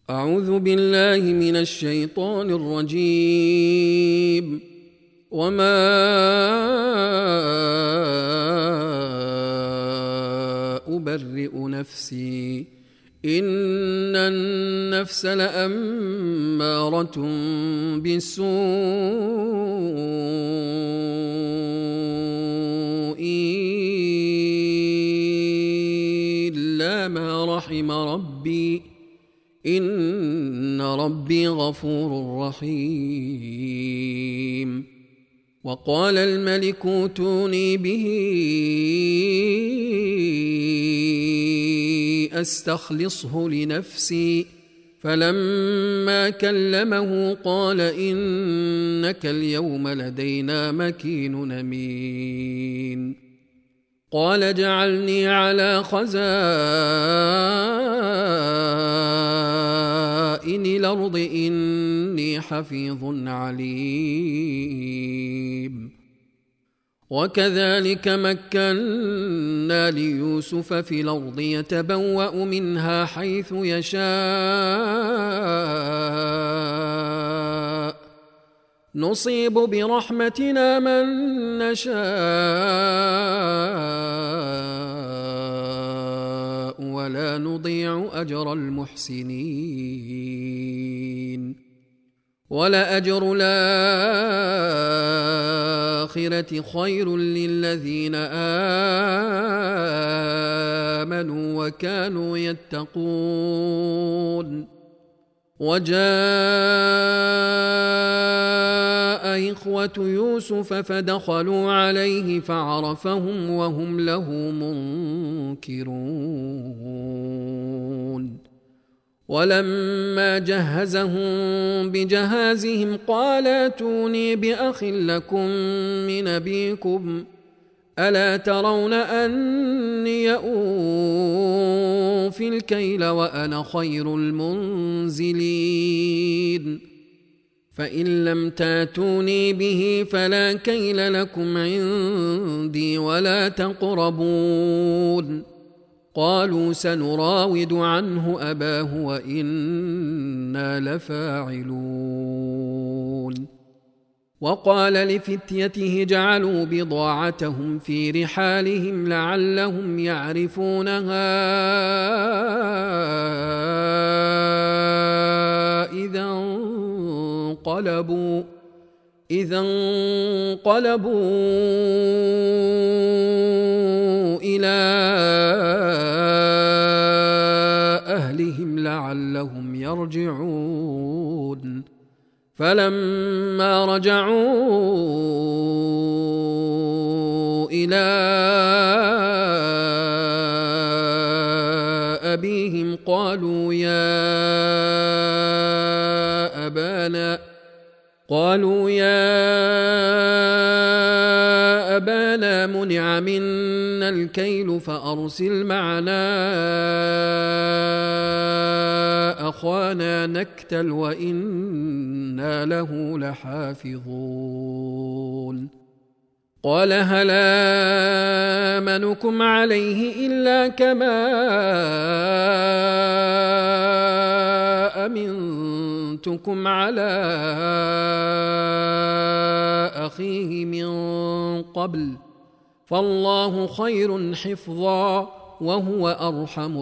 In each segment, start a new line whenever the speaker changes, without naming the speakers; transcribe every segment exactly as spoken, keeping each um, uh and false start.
أعوذ بالله من الشيطان الرجيم. وما أبرئ نفسي إن النفس لأمارة بالسوء إلا ما رحم ربي إن ربي غفور رحيم. وقال الملك ائتوني به أستخلصه لنفسي فلما كلمه قال إنك اليوم لدينا مكين أمين. قال اجعلني على خزائن الأرض إني حفيظ عليم. وكذلك مكنا ليوسف في الأرض يتبوأ منها حيث يشاء نصيب برحمتنا من نشاء ولا نضيع أجر المحسنين. ولأجر الآخرة خير للذين آمنوا وكانوا يتقون. وجاء إخوة يوسف فدخلوا عليه فعرفهم وهم له منكرون. ولما جهزهم بجهازهم قال ائتوني بأخ لكم من أبيكم ألا ترون أني أوفي الكيل وأنا خير المنزلين. فإن لم تاتوني به فلا كيل لكم عندي ولا تقربون. قالوا سنراود عنه أباه وإنا لفاعلون. وقال لفتيته جعلوا بضاعتهم في رحالهم لعلهم يعرفونها إذا انقلبوا إذا انقلبوا إلى أهلهم لعلهم يرجعون. فلما رجعوا إلى أبيهم قالوا يا أبانا قالوا يا أبانا منع منا الكيل فأرسل معنا أخانا نكتل وإنا له لحافظون. قال هل آمنكم عليه إلا كما أمنتكم على أخيه من قبل فالله خير حفظا وهو أرحم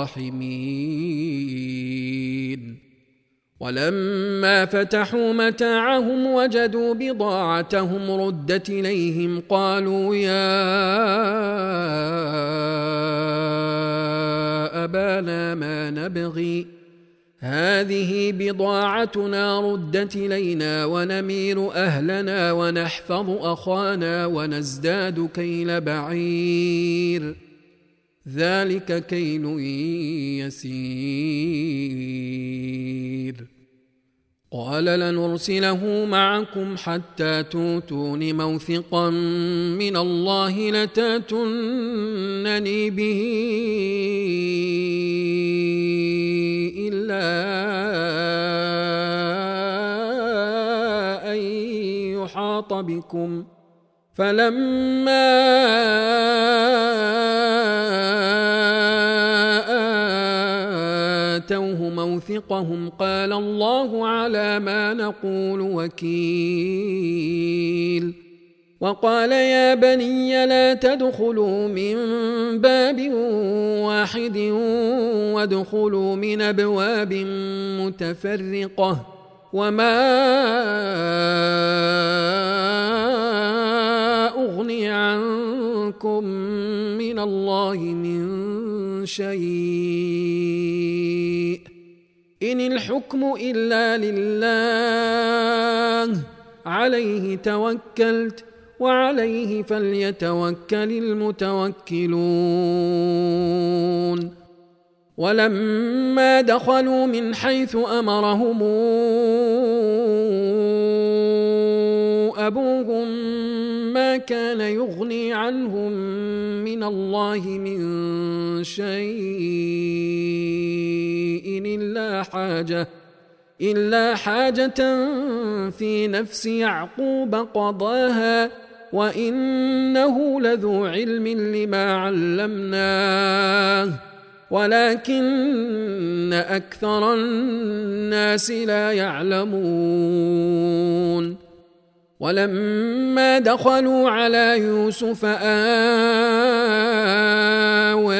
الراحمين. ولما فتحوا متاعهم وجدوا بضاعتهم ردت إليهم قالوا يا أبانا ما نبغي هذه بضاعتنا ردت إلينا ونمير أهلنا ونحفظ أخانا ونزداد كيل بعير ذلك كيل يسير. قال لنرسله معكم حتى توتون موثقا من الله لتاتونني به إلا أن يحاط بكم فلما آتوه ليستوثقهم قال الله على ما نقول وكيل وقال يا بني لا تدخلوا من باب واحد وادخلوا من أبواب متفرقة وما أغني عنكم من الله من شيء إن الحكم إلا لله عليه توكلت وعليه فليتوكل المتوكلون ولما دخلوا من حيث أمرهم أبوهم ما كان يغني عنهم من الله من شيء إلا حاجة إلا حاجة في نفس يعقوب قضاها وإنه لذو علم لما علمناه ولكن أكثر الناس لا يعلمون ولما دخلوا على يوسف آوى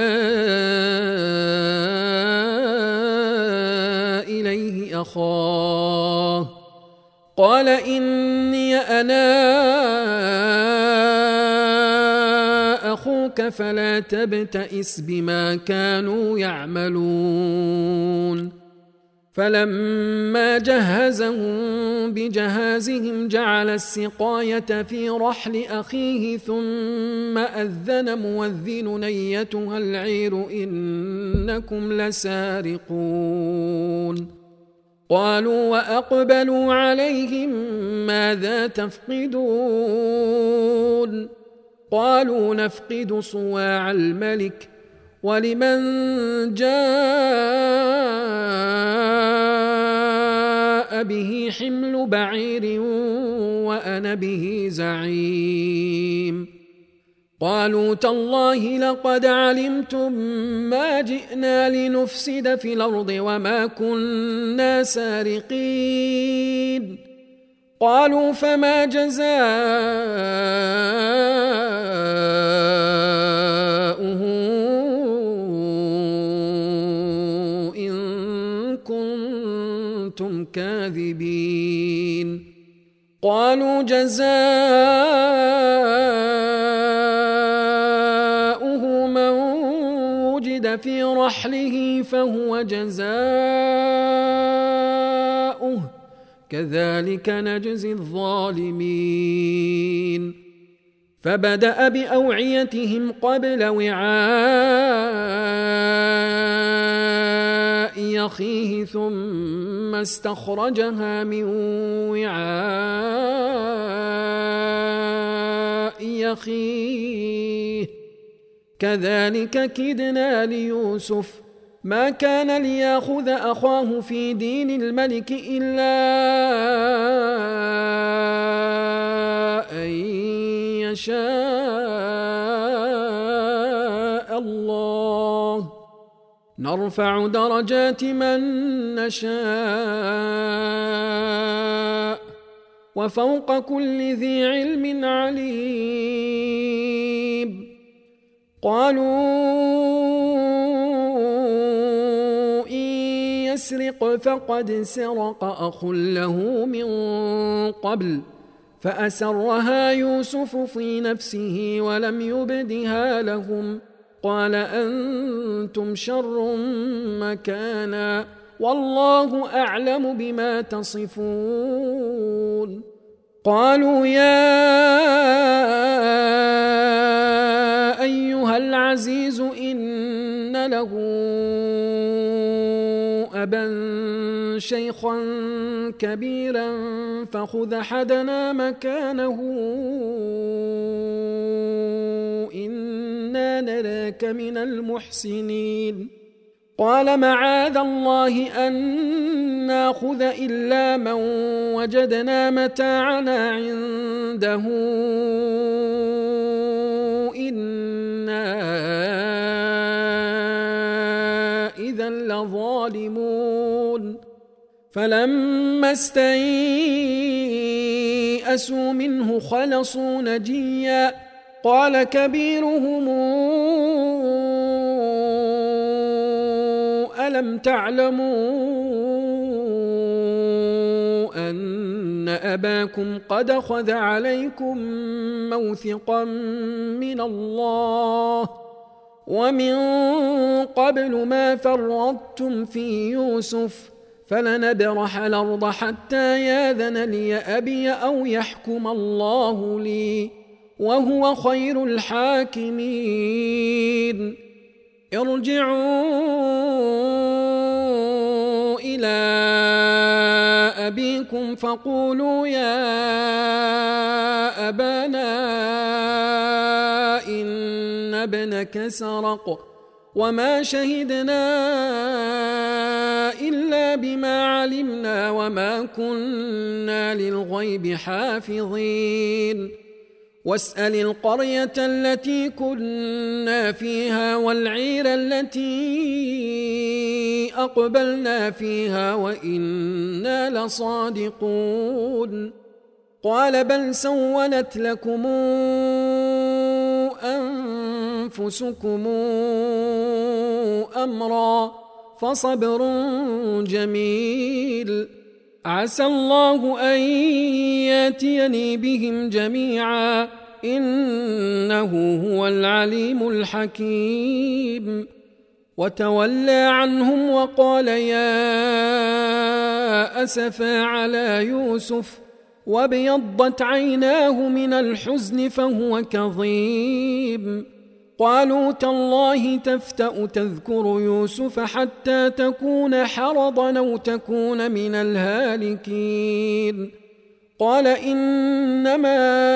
إليه أخاه قال إني أنا أخوك فلا تبتئس بما كانوا يعملون فلما جهزهم بجهازهم جعل السقاية في رحل أخيه ثم أذن مؤذن أيتها العير إنكم لسارقون قالوا وأقبلوا عليهم ماذا تفقدون قالوا نفقد صواع الملك ولمن جاء به حمل بعير وأنا به زعيم قالوا تالله لقد علمتم ما جئنا لنفسد في الأرض وما كنا سارقين قالوا فما جزاؤه إن كنتم كاذبين قالوا جزاؤه من وجد في رحله فهو جزاؤه كذلك نجزي الظالمين فبدأ بأوعيتهم قبل وعاء أخيه ثم استخرجها من وعاء أخيه كذلك كدنا ليوسف ما كان ليأخذ أخاه في دين الملك إلا أن يشاء الله نرفع درجات من نشاء وفوق كل ذي علم عليم قالوا يسرق فقد سرق أخ له من قبل فأسرها يوسف في نفسه ولم يبدها لهم قال أنتم شر مكانا والله أعلم بما تصفون قالوا يا أيها العزيز إن له أبا شيخا كبيرا فخذ أحدنا مكانه إنا نراك من المحسنين قال معاذ الله أن ناخذ إلا من وجدنا متاعنا عنده إنا إذا لظالمون فلما استيئسوا منه خلصوا نجيا قال كبيرهم ألم تعلموا أن أباكم قد أخذ عليكم موثقا من الله ومن قبل ما فرطتم في يوسف فلنبرح الأرض حتى ياذن لي أبي أو يحكم الله لي وهو خير الحاكمين ارجعوا إلى أبيكم فقولوا يا أبانا إن ابنك سرق وما شهدنا إلا بما علمنا وما كنا للغيب حافظين واسأل القرية التي كنا فيها والعير التي أقبلنا فيها وإنا لصادقون قال بل سولت لكم أنفسكم أمرا فصبر جميل عسى الله أن ياتيني بهم جميعا إنه هو العليم الحكيم وتولى عنهم وقال يا أسفا على يوسف وابيضت عيناه من الحزن فهو كظيم قالوا تالله تفتأ تذكر يوسف حتى تكون حرضا أو تكون من الهالكين قال إنما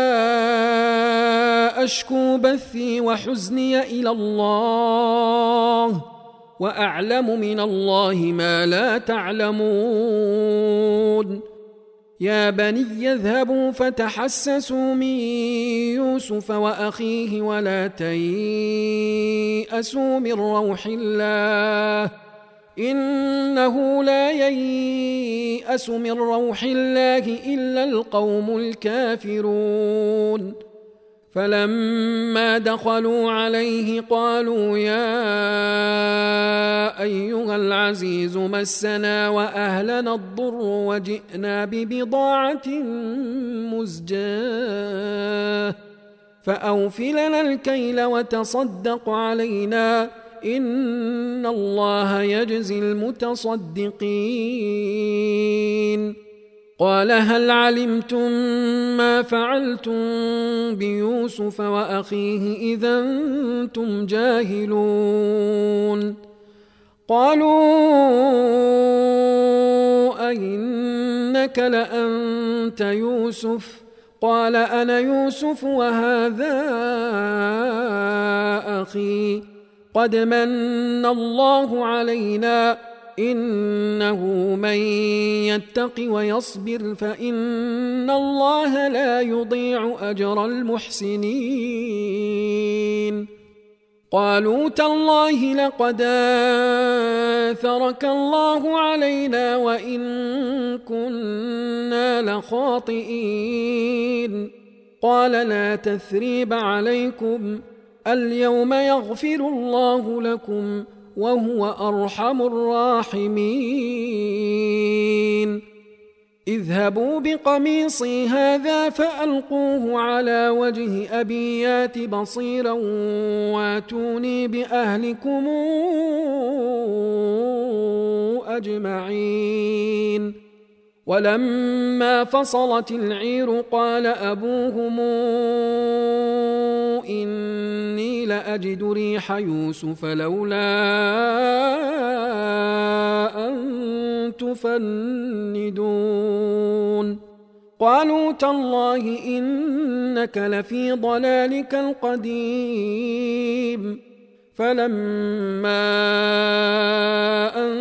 أشكو بثي وحزني إلى الله وأعلم من الله ما لا تعلمون يا بني يذهبوا فتحسسوا من يوسف وأخيه ولا تيأسوا من روح الله إنه لا ييأس من روح الله إلا القوم الكافرون فلما دخلوا عليه قالوا يا أيها العزيز مسنا وأهلنا الضر وجئنا ببضاعة مزجاة فأوفلنا الكيل وتصدق علينا إن الله يجزي المتصدقين قال هل علمتم ما فعلتم بيوسف وأخيه إذا أنتم جاهلون قالوا أئنك لأنت يوسف قال أنا يوسف وهذا أخي قد من الله علينا إنه من يتق ويصبر فإن الله لا يضيع أجر المحسنين قالوا تالله لقد آثرك الله علينا وإن كنا لخاطئين قال لا تثريب عليكم اليوم يغفر الله لكم وهو أرحم الراحمين اذهبوا بقميصي هذا فألقوه على وجه أبي يات بصيرا واتوني بأهلكم أجمعين ولما فصلت العير قال أبوهم إني لأجد ريح يوسف لولا أن تفندون قالوا تالله إنك لفي ضلالك القديم فلما أن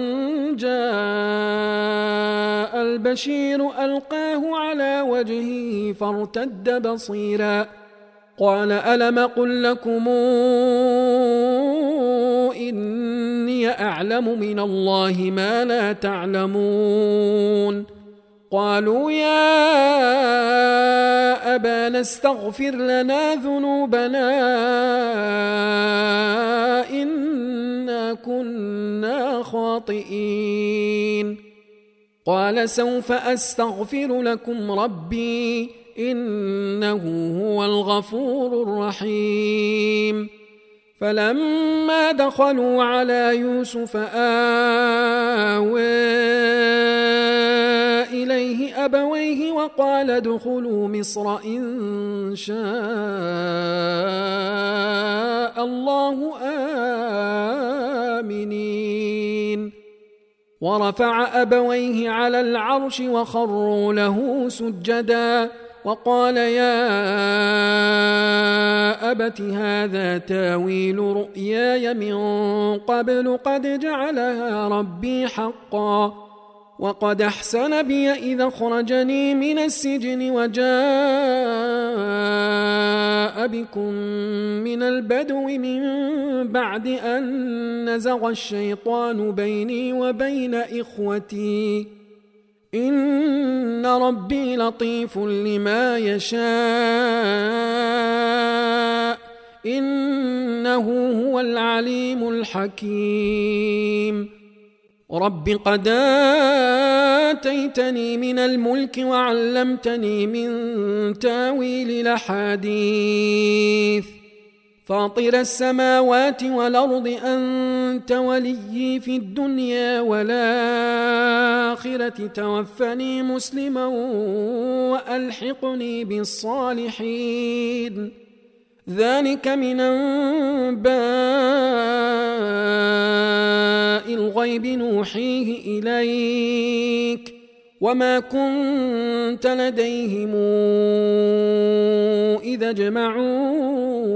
جاء البشير ألقاه على وجهه فارتد بصيرا قال ألم قل لكم إني أعلم من الله ما لا تعلمون قالوا يا أبانا استغفر لنا ذنوبنا إنا كنا خاطئين قال سوف أستغفر لكم ربي إنه هو الغفور الرحيم فلما دخلوا على يوسف آوى إليه أبويه وقال ادخلوا مصر إن شاء الله آمنين ورفع أبويه على العرش وخروا له سجدا وقال يا أبت هذا تاويل رؤياي من قبل قد جعلها ربي حقا وقد أحسن بي إذا أخرجني من السجن وجاء بكم من البدو من بعد أن نزغ الشيطان بيني وبين إخوتي إن ربي لطيف لما يشاء إنه هو العليم الحكيم رب قد آتيتني من الملك وعلمتني من تاويل الأحاديث فاطر السماوات والأرض أنت وليي في الدنيا والآخرة توفني مسلما وألحقني بالصالحين ذلك من أنباء الغيب نوحيه إليك وما كنت لديهم إذا جمعوا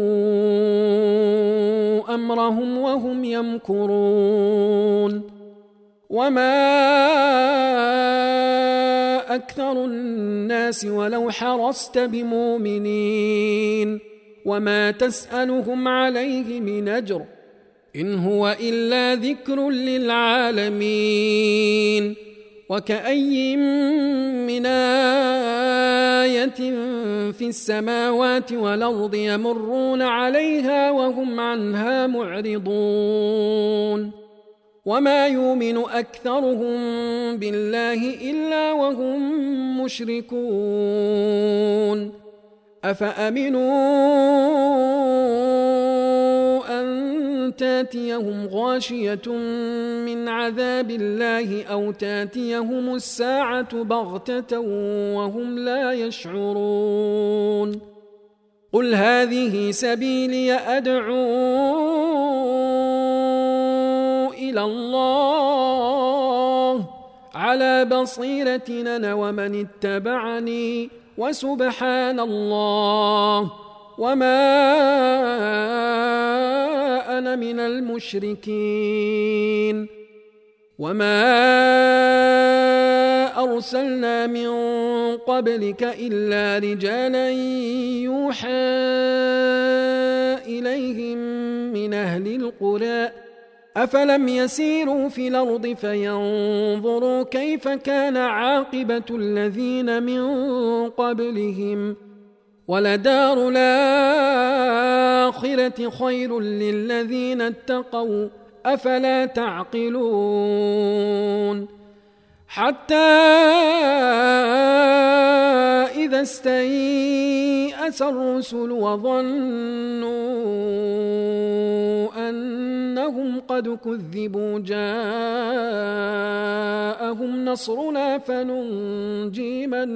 أمرهم وهم يمكرون وما أكثر الناس ولو حرصت بمؤمنين وما تسألهم عليه من أجر إن هو إلا ذكر للعالمين وكأي من آية في السماوات والأرض يمرون عليها وهم عنها معرضون وما يؤمن أكثرهم بالله إلا وهم مشركون أفأمنوا أن تاتيهم غاشية من عذاب الله أو تاتيهم الساعة بغتة وهم لا يشعرون قل هذه سبيلي أدعو إلى الله على بصيرة أنا ومن اتبعني وسبحان الله وما أنا من المشركين وما أرسلنا من قبلك إلا رجالا يوحى إليهم من أهل القرى أفلم يسيروا في الأرض فينظروا كيف كان عاقبة الذين من قبلهم ولدار الآخرة خير للذين اتقوا أفلا تعقلون حتى إذا استيأس الرسل وظنوا أنهم قد كذبوا جاءهم نصرنا فننجي من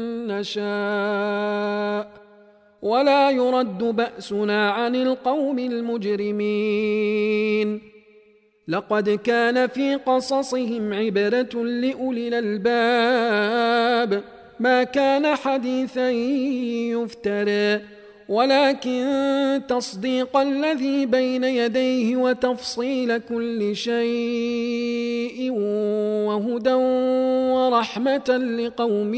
نشاء ولا يرد بأسنا عن القوم المجرمين لقد كان في قصصهم عبرة لأولي الألباب ما كان حديثا يفترى ولكن تصديق الذي بين يديه وتفصيل كل شيء وهدى ورحمة لقوم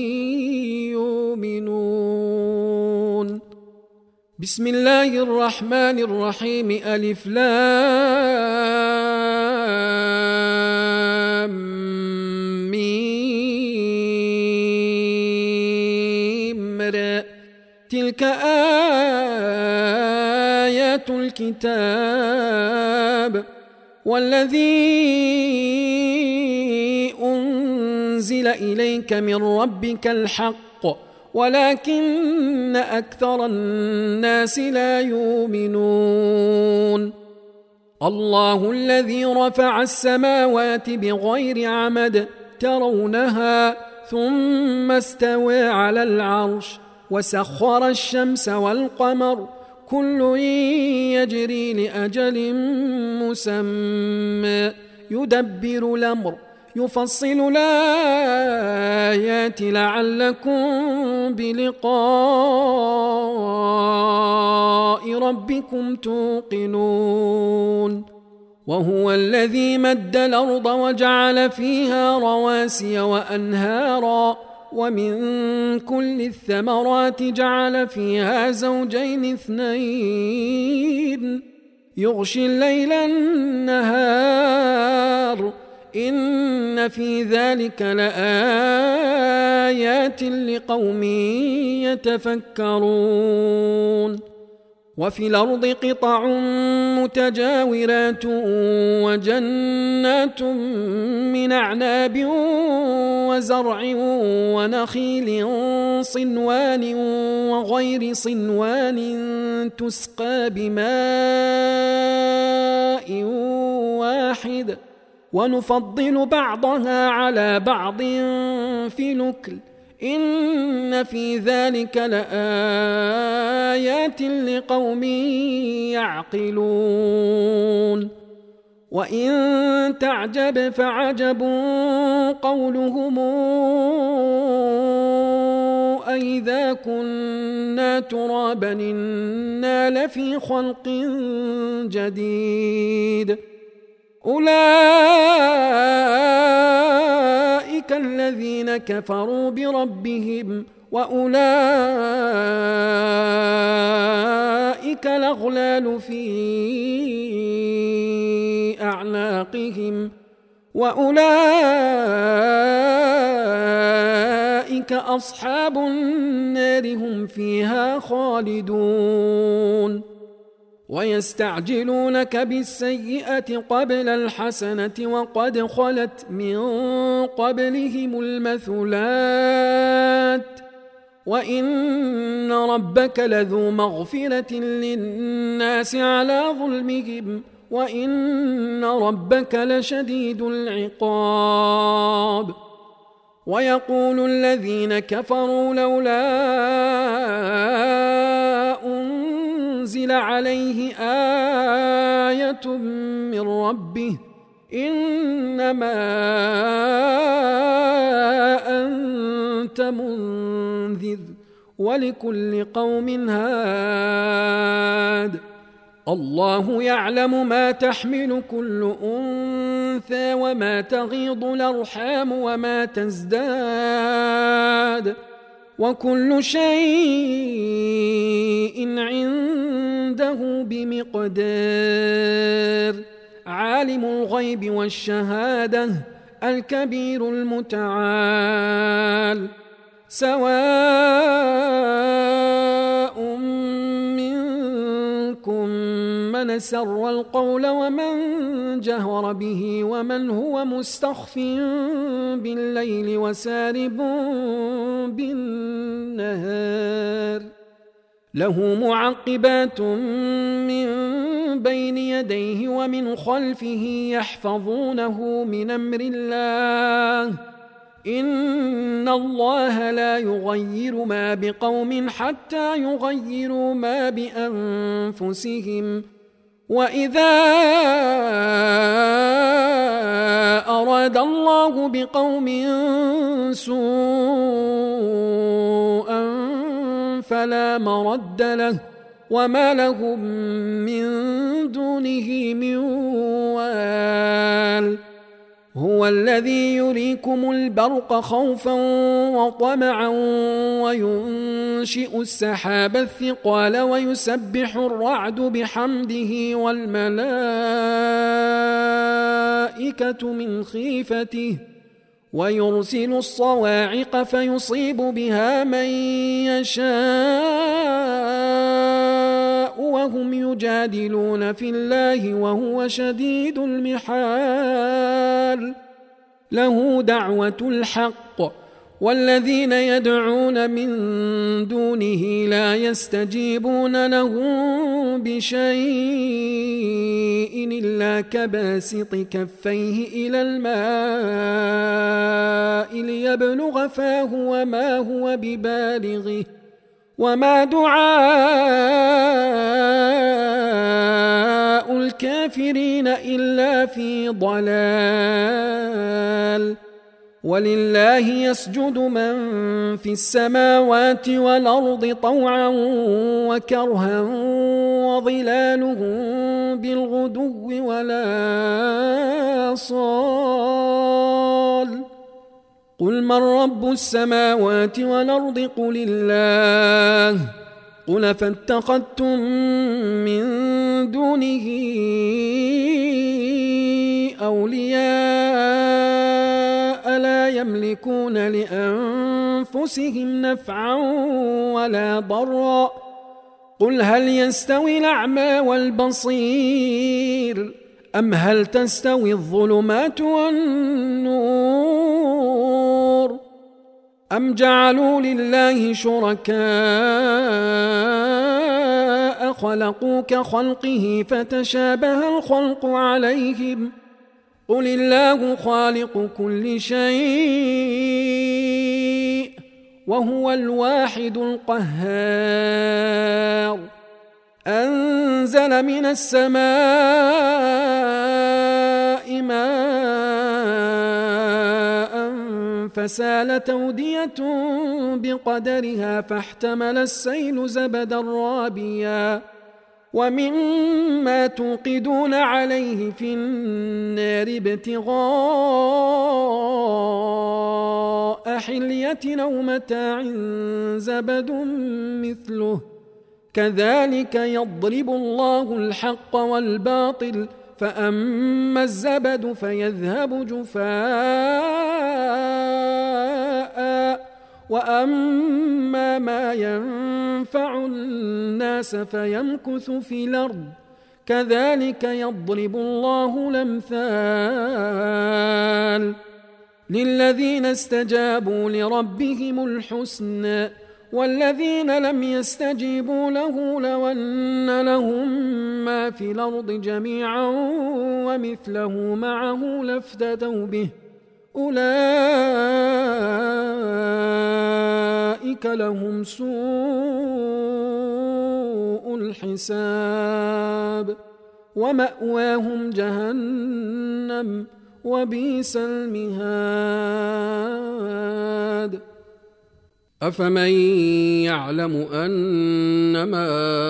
يؤمنون بسم الله الرحمن الرحيم ألف لام تلك آيات الكتاب والذي أنزل إليك من ربك الحق ولكن أكثر الناس لا يؤمنون الله الذي رفع السماوات بغير عمد ترونها ثم استوى على العرش وسخر الشمس والقمر كل يجري لأجل مسمى يدبر الأمر يفصل الآيات لعلكم بلقاء ربكم توقنون وهو الذي مد الأرض وجعل فيها رواسي وأنهارا ومن كل الثمرات جعل فيها زوجين اثنين يغشي الليل النهار إن في ذلك لآيات لقوم يتفكرون وفي الأرض قطع متجاورات وجنات من أعناب وزرع ونخيل صنوان وغير صنوان تسقى بماء واحد ونفضل بعضها على بعض في الأكل إن في ذلك لآيات لقوم يعقلون وإن تعجب فعجب قولهم أئذا كنا ترابا إنا لفي خلق جديد أولئك الذين كفروا بربهم وأولئك الأغلال في أعناقهم وأولئك أصحاب النار هم فيها خالدون ويستعجلونك بالسيئة قبل الحسنة وقد خلت من قبلهم المثلات وإن ربك لذو مغفرة للناس على ظلمهم وإن ربك لشديد العقاب ويقول الذين كفروا لولا أنزل عليه آية من ربه إنما أنت منذر ولكل قوم هاد الله يعلم ما تحمل كل أنثى وما تغيض الأرحام وما تزداد وكل شيء عنده بمقدار عالم الغيب والشهادة الكبير المتعال سواء منكم من سر القول ومن جهر به ومن هو مستخف بالليل وسارب بالنهار له معقبات من بين يديه ومن خلفه يحفظونه من أمر الله إن الله لا يغير ما بقوم حتى يغيروا ما بأنفسهم وإذا أراد الله بقوم سوءا فلا مرد له وما لهم من دونه من وال هو الذي يريكم البرق خوفا وطمعا وينشئ السحاب الثقال ويسبح الرعد بحمده والملائكة من خيفته ويرسل الصواعق فيصيب بها من يشاء وهم يجادلون في الله وهو شديد المحال له دعوة الحق والذين يدعون من دونه لا يستجيبون لهم بشيء إلا كباسط كفيه إلى الماء ليبلغ فاه وما هو ببالغه وما دعاء الكافرين إلا في ضلال ولله يسجد من في السماوات والأرض طوعا وكرها وظلالهم بالغدو ولا صال قل من رب السماوات والأرض قل الله قل فاتخذتم من دونه أولياء لا يملكون لأنفسهم نفعا ولا ضرا قل هل يستوي الأعمى والبصير أم هل تستوي الظلمات والنور أم جعلوا لله شركاء خلقوا كخلقه فتشابه الخلق عليهم قل الله خالق كل شيء وهو الواحد القهار أنزل من السماء ماء فسالت أودية بقدرها فاحتمل السيل زبدا رابيا ومما توقدون عليه في النار ابتغاء حلية أو متاع زبد مثله كذلك يضرب الله الحق والباطل فأما الزبد فيذهب جفاء وأما ما ينفع الناس فيمكث في الأرض كذلك يضرب الله الأمثال للذين استجابوا لربهم الحسنى والذين لم يستجيبوا له لو أن لهم ما في الأرض جميعا ومثله معه لافتدوا به أولئك لهم سوء الحساب ومأواهم جهنم وبئس المهاد أفمن يعلم أنما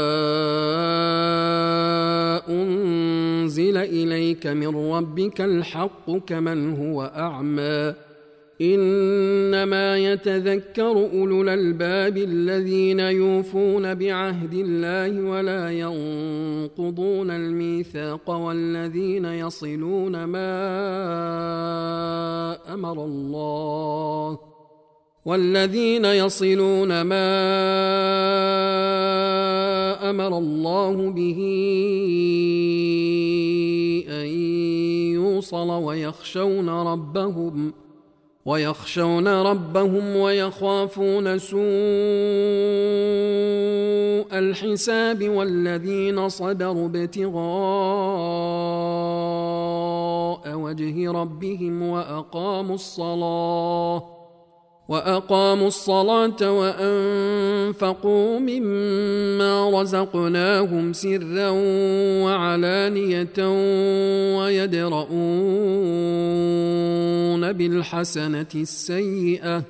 أنزل إليك من ربك الحق كمن هو أعمى إنما يتذكر أولو الألباب الذين يوفون بعهد الله ولا ينقضون الميثاق والذين يصلون ما أمر الله والذين يصلون ما أمر الله به أن يوصل ويخشون ربهم ويخشون ربهم ويخافون سوء الحساب والذين صبروا ابتغاء وجه ربهم وأقاموا الصلاة وأقاموا الصلاة وأنفقوا مما رزقناهم سرا وعلانية ويدرؤون بالحسنة السيئة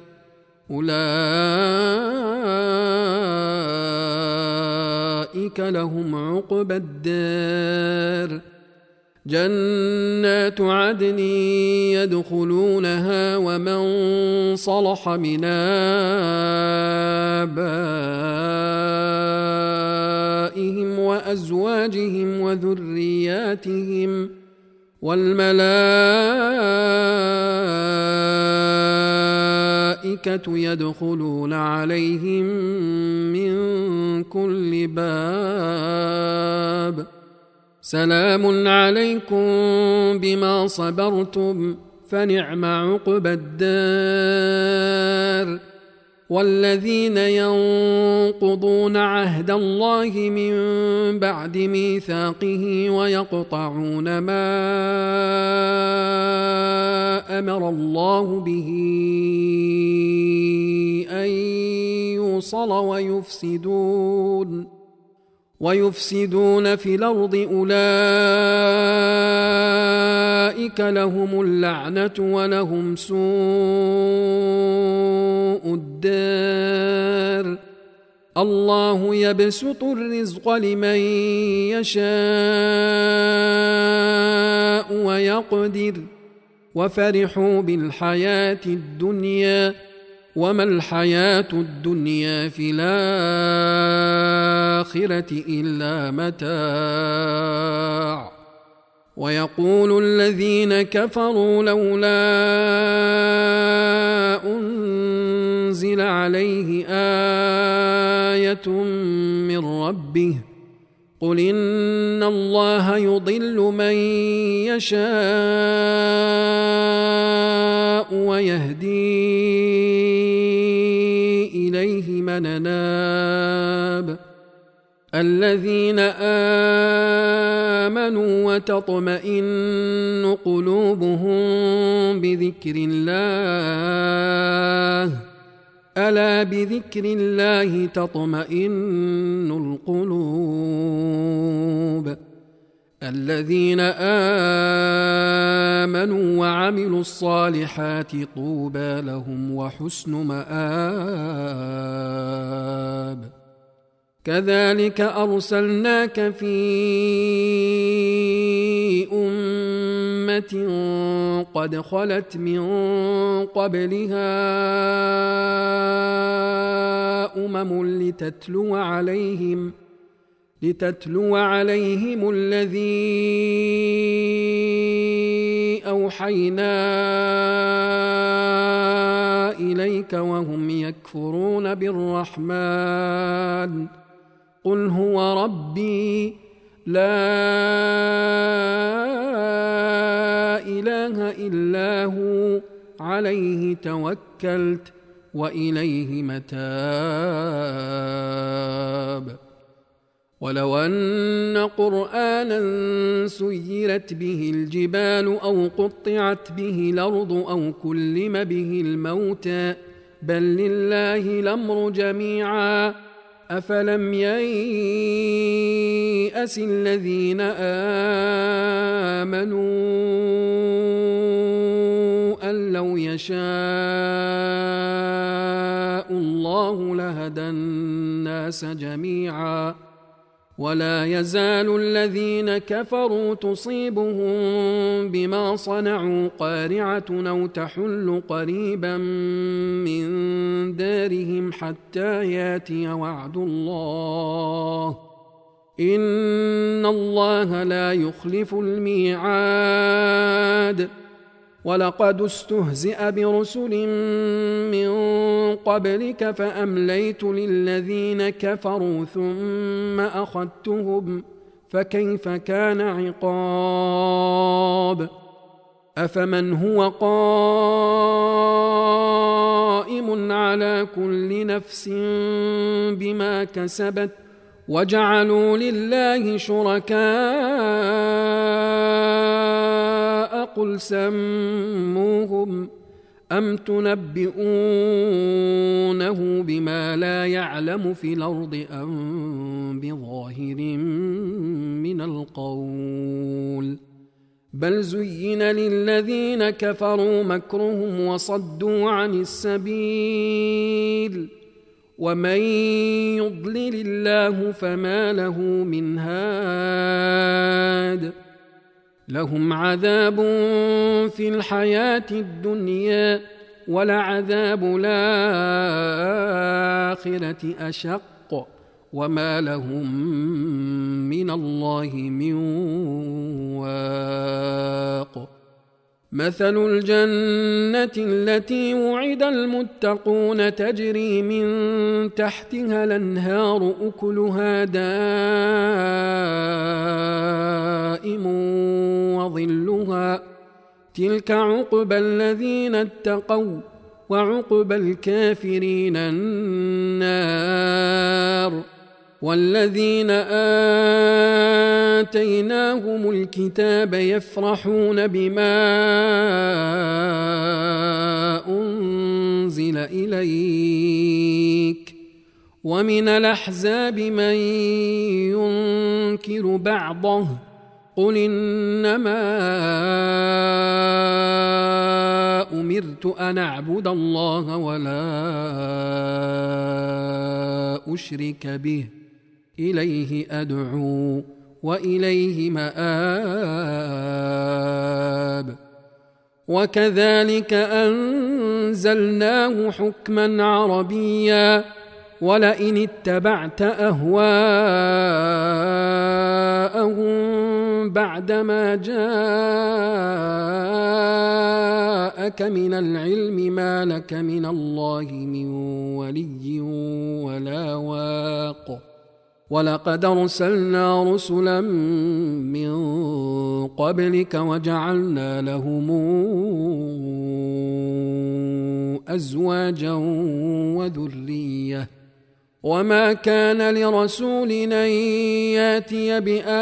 أولئك لهم عقبى الدار جنات عدن يدخلونها ومن صلح من آبائهم وأزواجهم وذرياتهم والملائكة والملائكة يدخلون عليهم من كل باب سلام عليكم بما صبرتم فنعم عقبى الدار. والذين ينقضون عهد الله من بعد ميثاقه ويقطعون ما أمر الله به أن يوصل ويفسدون ويفسدون في الأرض أولئك لهم اللعنة ولهم سوء الدار. الله يبسط الرزق لمن يشاء ويقدر وفرحوا بالحياة الدنيا وما الحياة الدنيا في الآخرة إلا متاع. ويقول الذين كفروا لولا أنزل عليه آية من ربه قل إن الله يضل من يشاء ويهدي إليه من أناب. الذين آمنوا وتطمئن قلوبهم بذكر الله ألا بذكر الله تطمئن القلوب. الذين آمنوا وعملوا الصالحات طوبى لهم وحسن مآب. كذلك أرسلناك في أمة قد خلت من قبلها أمم لتتلو عليهم لتتلو عليهم الذي أوحينا إليك وهم يكفرون بالرحمن قل هو ربي لا إله إلا هو عليه توكلت وإليه متاب. ولو أن قرآنا سيرت به الجبال أو قطعت به الأرض أو كلم به الموتى بل لله الأمر جميعا أفلم ييأس الذين آمنوا أن لو يشاء الله لهدى الناس جميعا ولا يزال الذين كفروا تصيبهم بما صنعوا قارعة أو تحل قريبا من دارهم حتى ياتي وعد الله إن الله لا يخلف الميعاد. ولقد استهزئ برسل من قبلك فأمليت للذين كفروا ثم أخذتهم فكيف كان عقاب. أفمن هو قائم على كل نفس بما كسبت وجعلوا لله شركاء قل سموهم أم تنبئونه بما لا يعلم في الأرض أم بظاهر من القول بل زين للذين كفروا مكرهم وصدوا عن السبيل ومن يضلل الله فما له من هاد. لهم عذاب في الحياة الدنيا ولعذاب الآخرة أشق وما لهم من الله من واق. مثل الجنة التي وعد المتقون تجري من تحتها الأنهار أكلها دائم وظلها تلك عقبى الذين اتقوا وعقبى الكافرين النار والذين آتيناهم الكتاب يفرحون بما أنزل إليك ومن الأحزاب من ينكر بعضه قل إنما أمرت أن أعبد الله ولا أشرك به إليه أدعو وإليه مآب وكذلك أنزلناه حكما عربيا ولئن اتبعت أهواءهم بعدما جاءك من العلم ما لك من الله من ولي ولا واق ولقد أرسلنا رسلا من قبلك وجعلنا لهم أزواجا وذرية وما كان لرسول أن ياتي بآية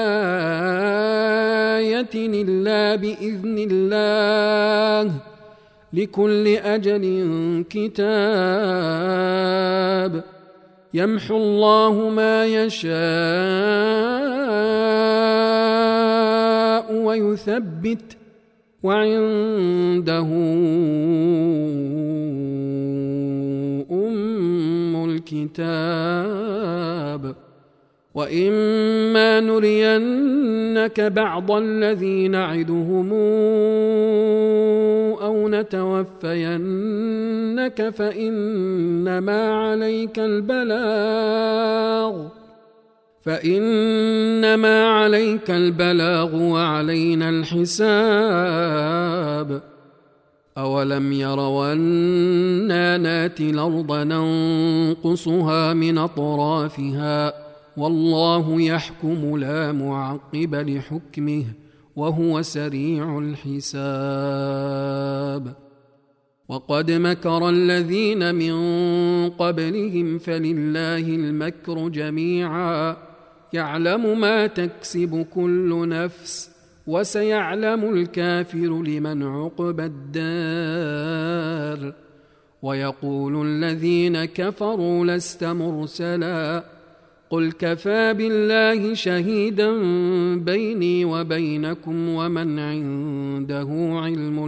إلا بإذن الله لكل أجل كتاب يمحو الله ما يشاء ويثبت وعنده أم الكتاب وإما نرينك بعض الذي نعدهم أو نتوفينك فإنما عليك البلاغ فإنما عليك البلاغ وعلينا الحساب أولم يروا أنا ناتي الأرض ننقصها من أطرافها والله يحكم لا معقب لحكمه وهو سريع الحساب وقد مكر الذين من قبلهم فلله المكر جميعا يعلم ما تكسب كل نفس وسيعلم الكافر لمن عقبى الدار ويقول الذين كفروا لست مرسلا قل كفى بالله شهيدا بيني وبينكم ومن عنده علم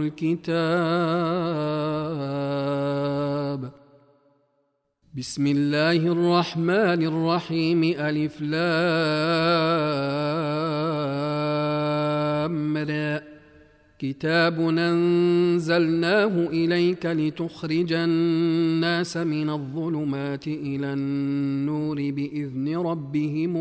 الكتاب بسم الله الرحمن الرحيم ألف لام را كتاب أنزلناه إليك لتخرج الناس من الظلمات إلى النور بإذن ربهم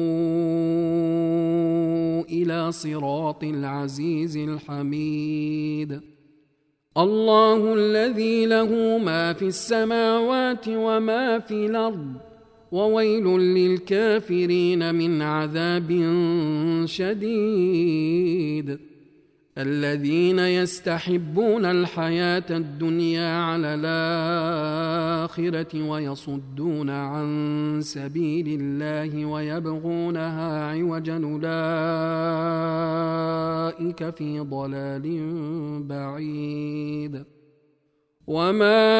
إلى صراط العزيز الحميد الله الذي له ما في السماوات وما في الأرض وويل للكافرين من عذاب شديد الذين يستحبون الحياة الدنيا على الآخرة ويصدون عن سبيل الله ويبغونها عوجا أولئك في ضلال بعيد وما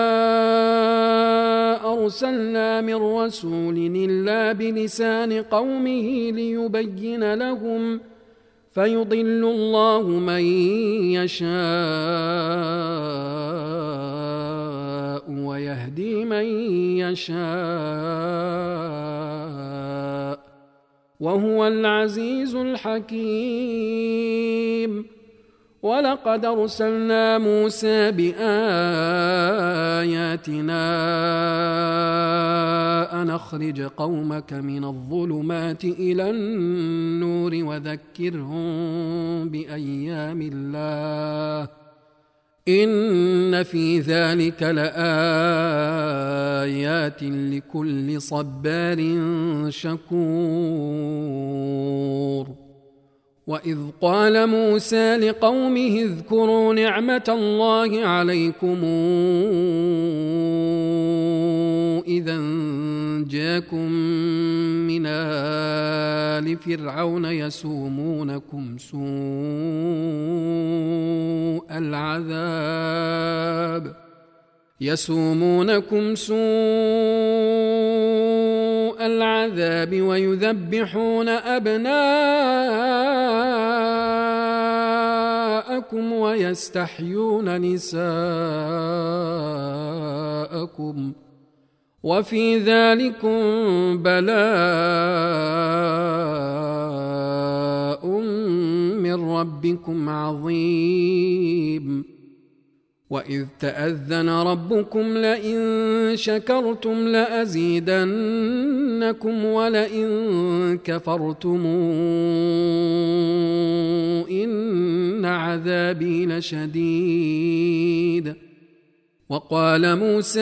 أرسلنا من رسول إلا بلسان قومه ليبين لهم فيضل الله من يشاء ويهدي من يشاء وهو العزيز الحكيم ولقد أرسلنا موسى بآياتنا أن أخرج أخرج قومك من الظلمات إلى النور وذكرهم بأيام الله إن في ذلك لآيات لكل صبار شكور. وإذ قال موسى لقومه اذكروا نعمة الله عليكم إذا جاءكم من آل فرعون يسومونكم سوء العذاب يسومونكم سوء العذاب ويذبحون أبناءكم ويستحيون نساءكم وفي ذلكم بلاء من ربكم عظيم. وإذ تأذن ربكم لئن شكرتم لأزيدنكم ولئن كفرتم إن عذابي لشديد. وقال موسى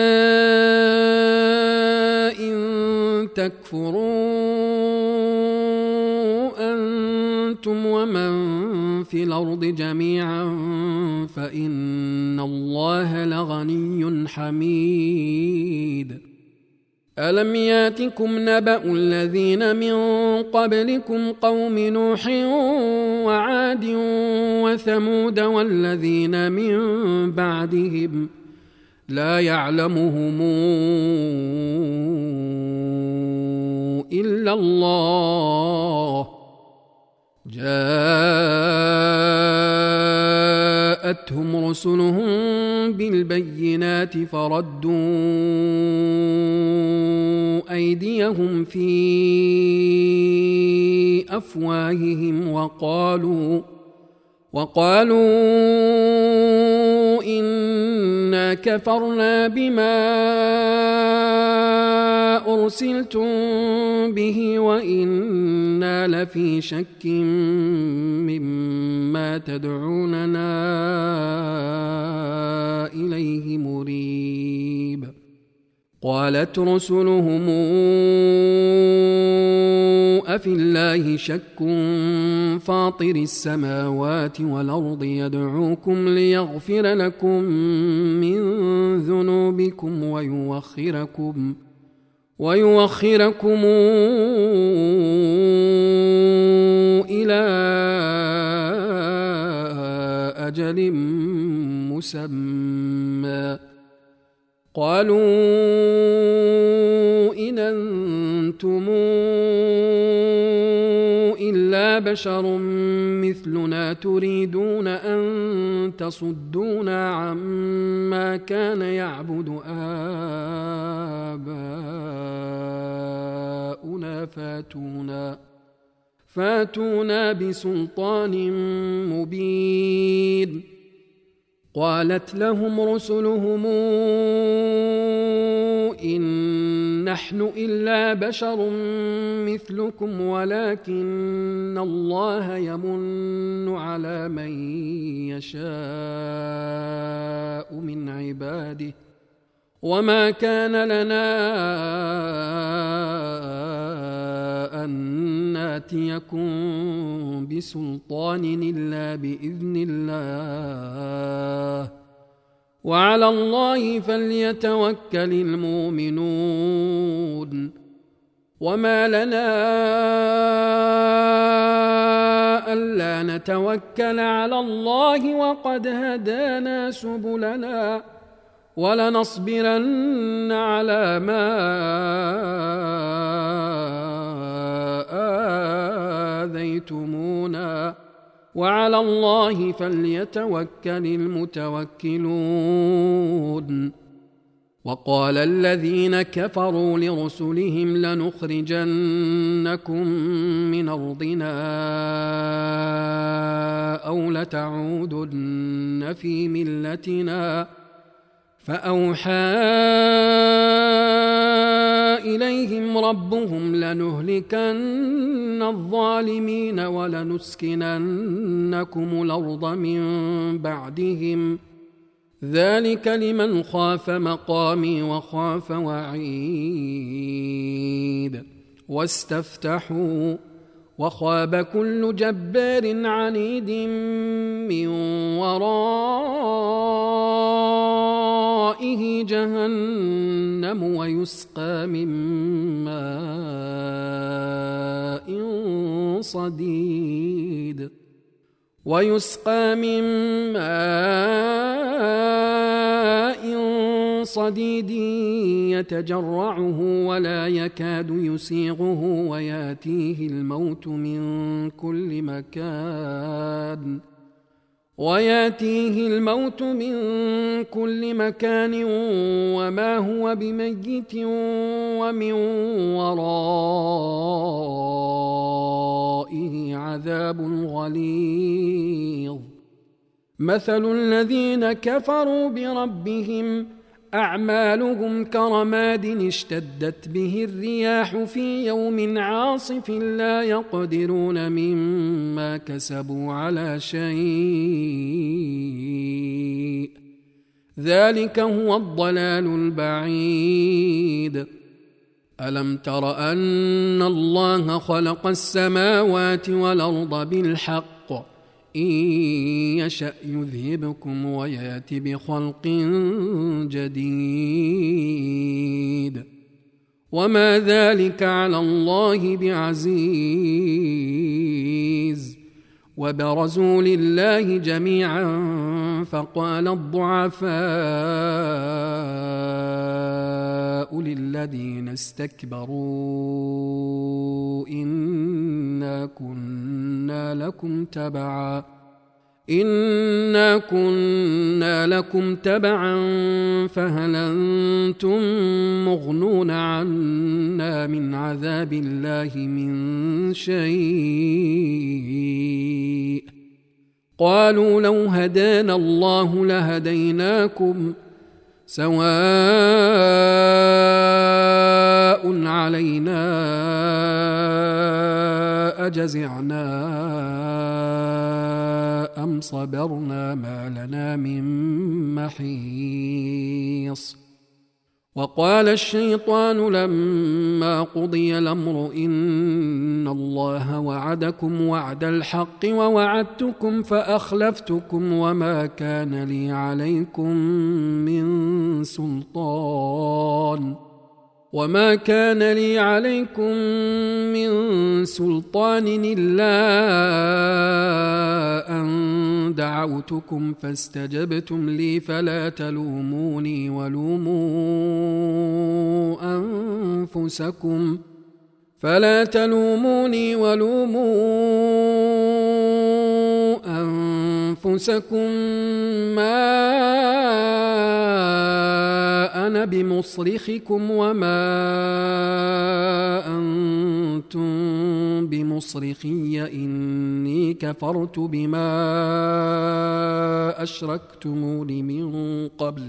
إن تكفروا أنتم ومن في الأرض جميعا فإن الله لغني حميد. ألم ياتكم نبأ الذين من قبلكم قوم نوح وعاد وثمود والذين من بعدهم لا يعلمهم إلا الله جاءتهم رسلهم بالبينات فردوا أيديهم في أفواههم وقالوا وقالوا إنا كفرنا بما أرسلتم به وإنا لفي شك مما تدعوننا إليه مريب. قالت رسلهم أفي الله شك فاطر السماوات والأرض يدعوكم ليغفر لكم من ذنوبكم ويوخركم ويوخركم إلى أجل مسمى. قالوا إن أنتم إلا بشر مثلنا تريدون أن تصدونا عما كان يعبد آباؤنا فاتونا فاتونا بسلطان مبين. قالت لهم رسلهم إن نحن إلا بشر مثلكم ولكن الله يمن على من يشاء من عباده وما كان لنا أن ناتيكم بسلطان إلا بإذن الله وعلى الله فليتوكل المؤمنون. وما لنا ألا نتوكل على الله وقد هدانا سبلنا ولنصبرن على ما آذيتمونا وعلى الله فليتوكل المتوكلون. وقال الذين كفروا لرسلهم لنخرجنكم من أرضنا أو لتعودن في ملتنا فأوحى إليهم لهم ربهم لنهلكن الظالمين ولنسكننكم الأرض من بعدهم ذلك لمن خاف مقامي وخاف وعيد واستفتحوا وخاب كل جبار عنيد من ورائه جهنم ويسقى من ماء صديد ويسقى من ماء صديد يتجرعه ولا يكاد يسيغه وياتيه الموت من كل مكان وياتيه الموت من كل مكان وما هو بميت ومن ورائه عذاب غليظ مثل الذين كفروا بربهم أعمالهم كرماد اشتدت به الرياح في يوم عاصف لا يقدرون مما كسبوا على شيء ذلك هو الضلال البعيد ألم تر أن الله خلق السماوات والأرض بالحق إن يشأ يذهبكم ويأت بخلق جديد وما ذلك على الله بعزيز وبرزوا لله جميعا فقال الضعفاء للذين استكبروا إنا كنا لكم تبعا إنا كنا لكم تبعا فهل أنتم مغنون عنا من عذاب الله من شيء قالوا لو هدانا الله لهديناكم سواء علينا أجزعنا أم صبرنا ما لنا من محيص وقال الشيطان لما قضي الأمر إن الله وعدكم وعد الحق ووعدتكم فأخلفتكم وما كان لي عليكم من سلطان وما كان لي عليكم من سلطان إلا أن دعوتكم فاستجبتم لي فلا تلوموني ولوموا أنفسكم فلا تلوموني ولوموا أنفسكم ما أنا بمصرخكم وما أنتم بمصرخي إني كفرت بما أشركتمون من قبل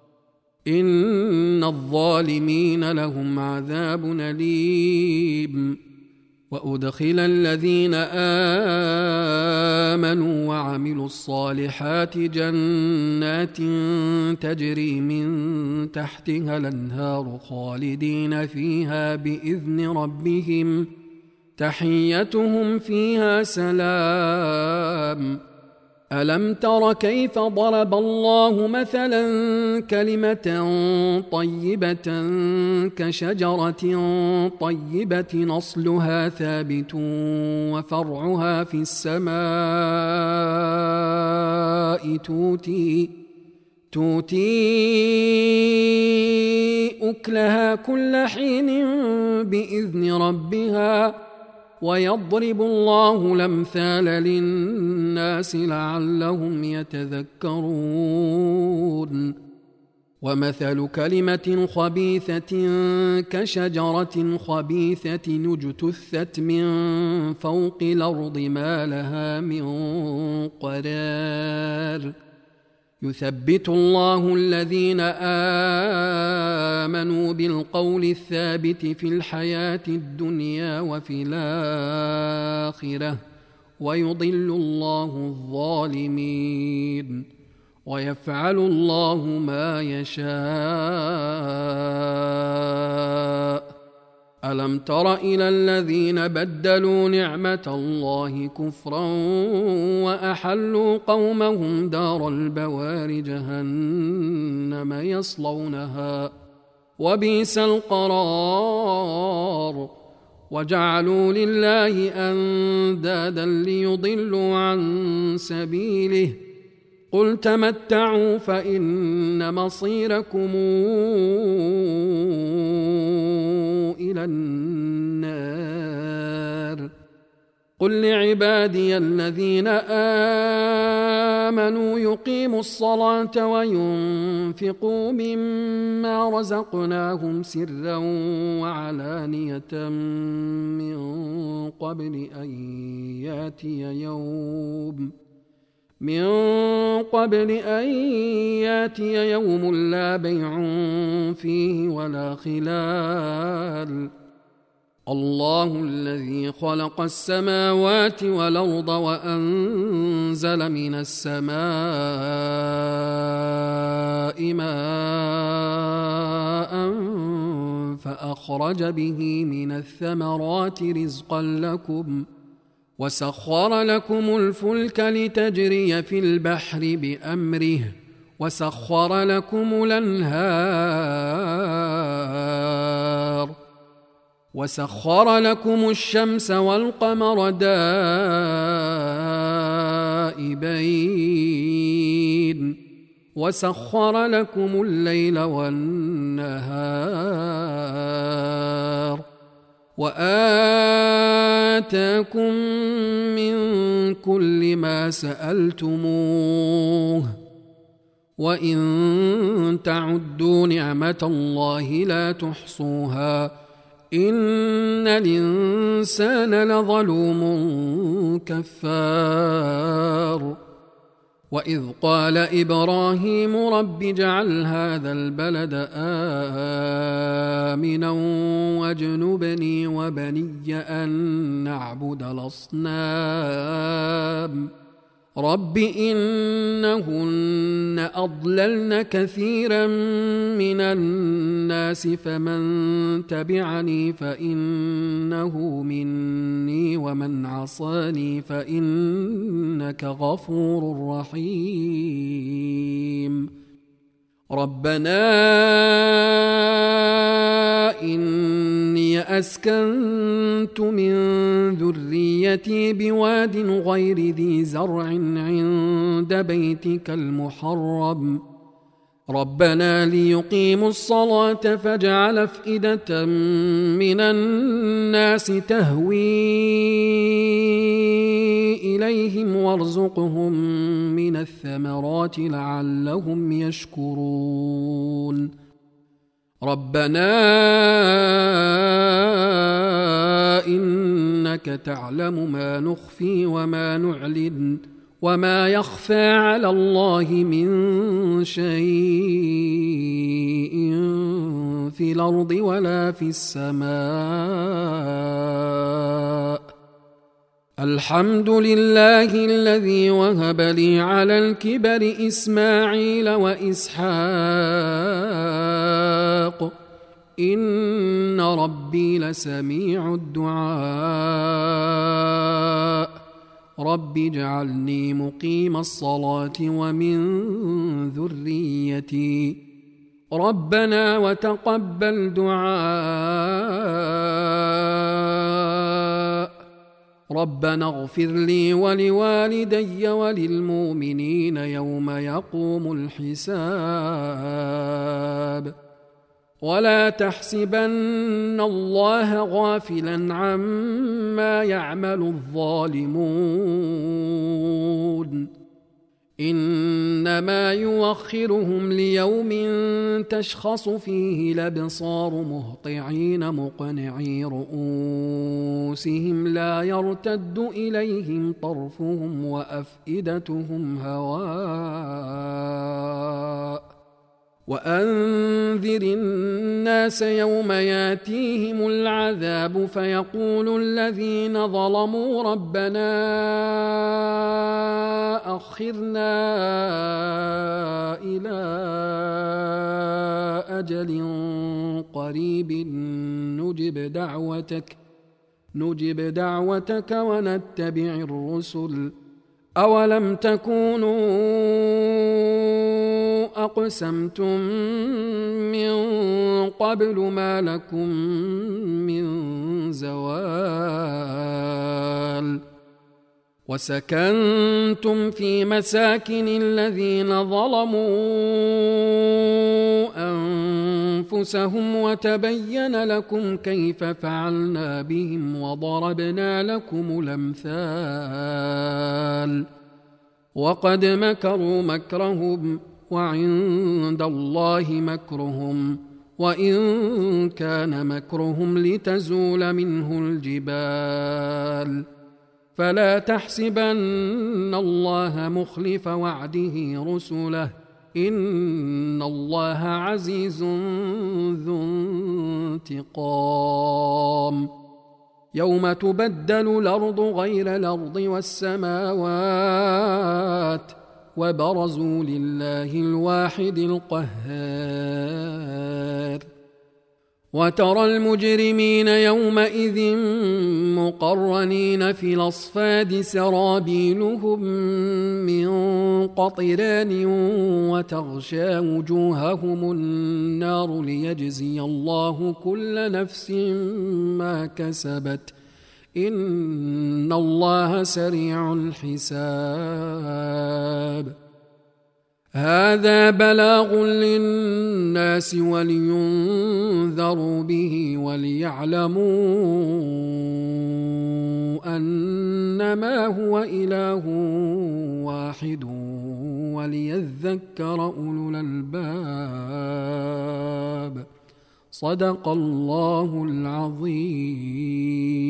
إن الظالمين لهم عذاب أليم وأدخل الذين آمنوا وعملوا الصالحات جنات تجري من تحتها الأنهار خالدين فيها بإذن ربهم تحيتهم فيها سلام ألم تر كيف ضرب الله مثلا كلمة طيبة كشجرة طيبة أصلها ثابت وفرعها في السماء توتي توتي أكلها كل حين بإذن ربها ويضرب الله الأمثال للناس لعلهم يتذكرون ومثل كلمة خبيثة كشجرة خبيثة اجتثت من فوق الأرض ما لها من قرار يثبت الله الذين آمنوا بالقول الثابت في الحياة الدنيا وفي الآخرة ويضل الله الظالمين ويفعل الله ما يشاء. ألم تر إلى الذين بدلوا نعمة الله كفرا وأحلوا قومهم دار البوار جهنم يصلونها وبئس القرار وجعلوا لله أندادا ليضلوا عن سبيله قل تمتعوا فإن مصيركم إلى النار. قل لعبادي الذين آمنوا يقيموا الصلاة وينفقوا مما رزقناهم سرا وعلانية من قبل أن ياتي يوم من قبل أن ياتي يوم لا بيع فيه ولا خلال. الله الذي خلق السماوات والأرض وأنزل من السماء ماء فأخرج به من الثمرات رزقا لكم وسخر لكم الفلك لتجري في البحر بأمره وسخر لكم الأنهار وسخر لكم الشمس والقمر دائبين وسخر لكم الليل والنهار وآتاكم من كل ما سألتموه وإن تعدوا نعمة الله لا تحصوها إن الإنسان لظلوم كفار. وإذ قال إبراهيم رب اجعل هذا البلد آمنا واجنبني وبني أن نعبد الأصنام رب إنهن أضللن كثيرا من الناس فمن تبعني فإنه مني ومن عصاني فإنك غفور رحيم. ربنا إني أسكنت من ذريتي بواد غير ذي زرع عند بيتك المحرم ربنا ليقيموا الصلاة فاجعل أفئدة من الناس تهوي إليهم وارزقهم من الثمرات لعلهم يشكرون. ربنا إنك تعلم ما نخفي وما نعلن وما يخفى على الله من شيء في الأرض ولا في السماء. الحمد لله الذي وهب لي على الكبر إسماعيل وإسحاق إن ربي لسميع الدعاء. رب اجعلني مقيم الصلاة ومن ذريتي ربنا وتقبل دعاء. ربنا اغفر لي ولوالدي وللمؤمنين يوم يقوم الحساب. ولا تحسبن الله غافلا عما يعمل الظالمون إنما يوخرهم ليوم تشخص فيه الأبصار مهطعين مقنعي رؤوسهم لا يرتد إليهم طرفهم وأفئدتهم هواء وأنذر الناس يوم ياتيهم العذاب فيقول الذين ظلموا ربنا أخرنا إلى أجل قريب نجب دعوتك نجب دعوتك ونتبع الرسل أولم تكونوا أقسمتم من قبل ما لكم من زوال وسكنتم في مساكن الذين ظلموا أنفسهم وتبين لكم كيف فعلنا بهم وضربنا لكم الأمثال وقد مكروا مكرهم وعند الله مكرهم وإن كان مكرهم لتزول منه الجبال فلا تحسبن الله مخلف وعده رسله إن الله عزيز ذو انتقام يوم تبدل الأرض غير الأرض والسماوات وبرزوا لله الواحد القهار وترى المجرمين يومئذ مقرنين في الأصفاد سرابيلهم من قطران وتغشى وجوههم النار ليجزي الله كل نفس ما كسبت إن الله سريع الحساب هذا بلاغ للناس ولينذروا به وليعلموا أنما هو إله واحد وليذكر أولو الألباب صدق الله العظيم.